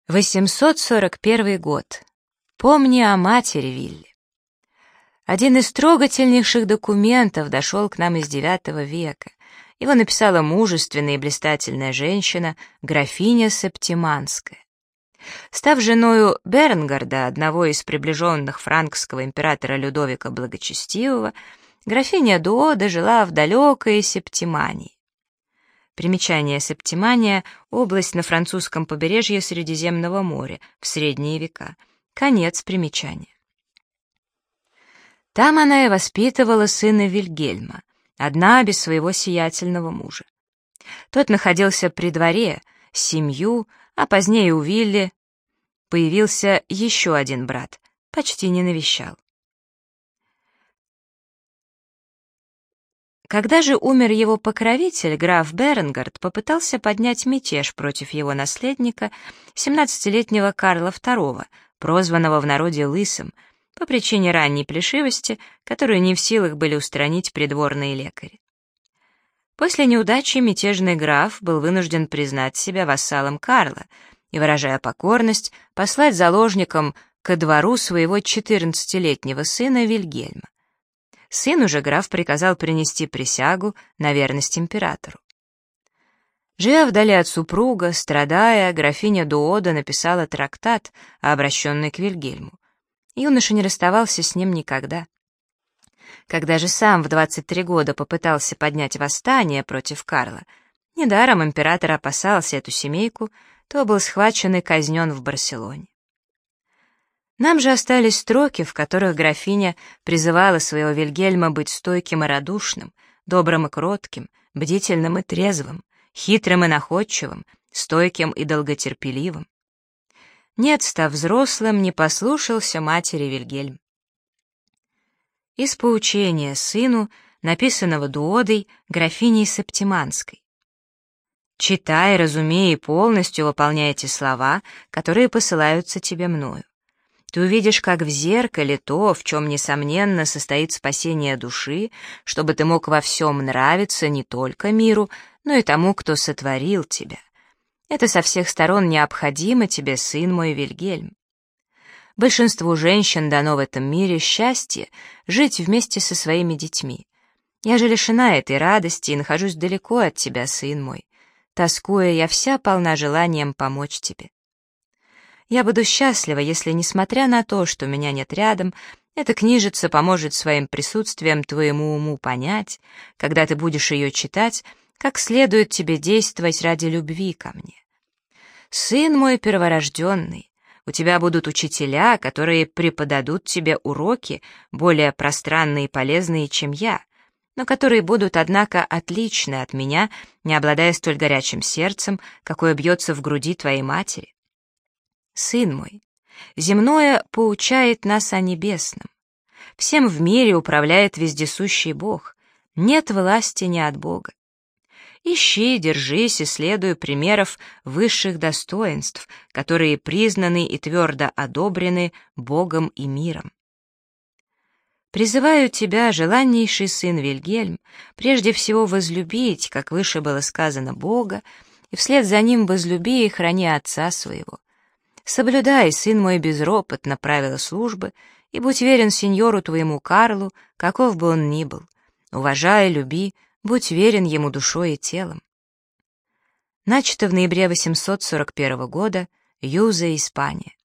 841 год. Помни о матери Вилли. Один из трогательнейших документов дошел к нам из IX века. Его написала мужественная и блистательная женщина, графиня Септиманская. Став женою Бернгарда, одного из приближенных франкского императора Людовика Благочестивого, графиня Дуо дожила в далекой Септимании. Примечание: Септимания — область на французском побережье Средиземного моря в средние века. Конец примечания. Там она и воспитывала сына Вильгельма, одна без своего сиятельного мужа. Тот находился при дворе, с семью, а позднее у Вилли появился еще один брат, почти не навещал. Когда же умер его покровитель, граф Бернгард попытался поднять мятеж против его наследника, 17-летнего Карла II, прозванного в народе Лысым, по причине ранней плешивости, которую не в силах были устранить придворные лекари. После неудачи мятежный граф был вынужден признать себя вассалом Карла и, выражая покорность, послать заложником ко двору своего 14-летнего сына Вильгельма. Сыну же граф приказал принести присягу на верность императору. Живя вдали от супруга, страдая, графиня Дуода написала трактат, обращенный к Вильгельму. Юноша не расставался с ним никогда. Когда же сам в 23 года попытался поднять восстание против Карла, недаром император опасался эту семейку, то был схвачен и казнен в Барселоне. Нам же остались строки, в которых графиня призывала своего Вильгельма быть стойким и радушным, добрым и кротким, бдительным и трезвым, хитрым и находчивым, стойким и долготерпеливым. Нет, став взрослым, не послушался матери Вильгельм. Из поучения сыну, написанного Дуодой, графиней Септиманской. Читай, разумей и полностью выполняй эти слова, которые посылаются тебе мною. Ты увидишь, как в зеркале, то, в чем, несомненно, состоит спасение души, чтобы ты мог во всем нравиться не только миру, но и тому, кто сотворил тебя. Это со всех сторон необходимо тебе, сын мой Вильгельм. Большинству женщин дано в этом мире счастье жить вместе со своими детьми. Я же лишена этой радости и нахожусь далеко от тебя, сын мой. Тоскуя, я вся полна желанием помочь тебе. Я буду счастлива, если, несмотря на то, что меня нет рядом, эта книжица поможет своим присутствием твоему уму понять, когда ты будешь ее читать, как следует тебе действовать ради любви ко мне. Сын мой перворожденный, у тебя будут учителя, которые преподадут тебе уроки, более пространные и полезные, чем я, но которые будут, однако, отличны от меня, не обладая столь горячим сердцем, какое бьется в груди твоей матери. Сын мой, земное поучает нас о небесном. Всем в мире управляет вездесущий Бог, нет власти ни от Бога. Ищи, держись и следуй примеров высших достоинств, которые признаны и твердо одобрены Богом и миром. Призываю тебя, желаннейший сын Вильгельм, прежде всего возлюбить, как выше было сказано, Бога, и вслед за ним возлюби и храни отца своего. Соблюдай, сын мой, безропотно правила службы, и будь верен сеньору твоему Карлу, каков бы он ни был. Уважай, люби, будь верен ему душой и телом. Начато в ноябре 841 года, Юза, Испания.